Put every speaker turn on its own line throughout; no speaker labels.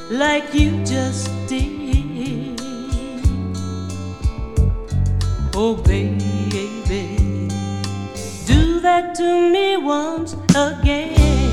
like you just did. Oh baby, do that to me once again.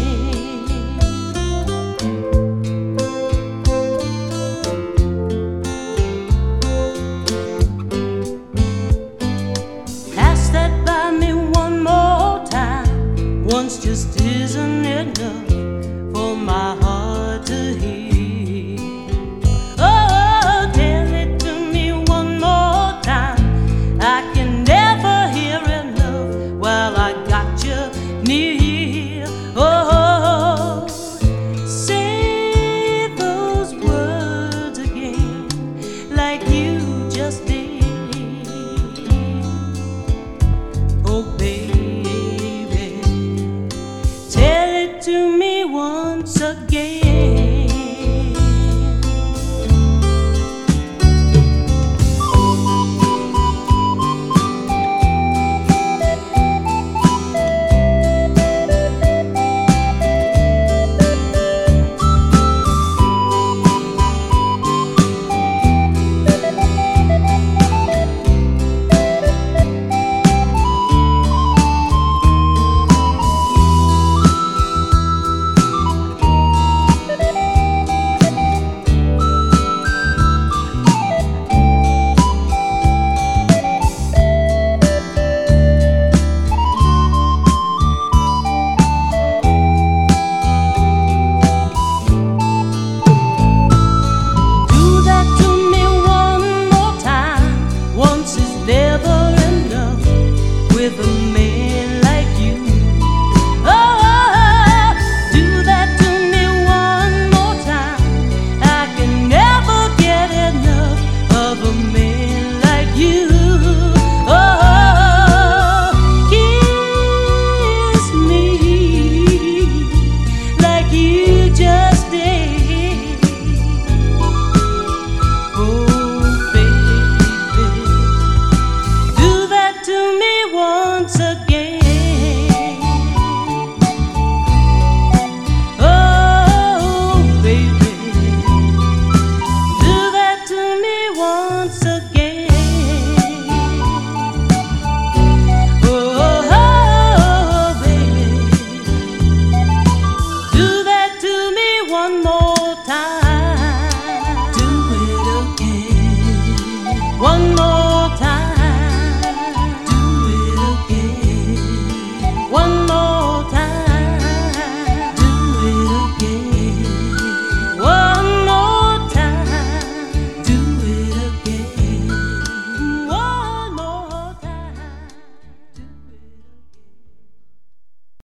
Pass that by me one more time. Once just isn't enough for my heart to hear. Oh, tell it to me one more time. I can never hear enough while I got you near. Oh, say those words again like you just did. Oh baby, tell it to me once again.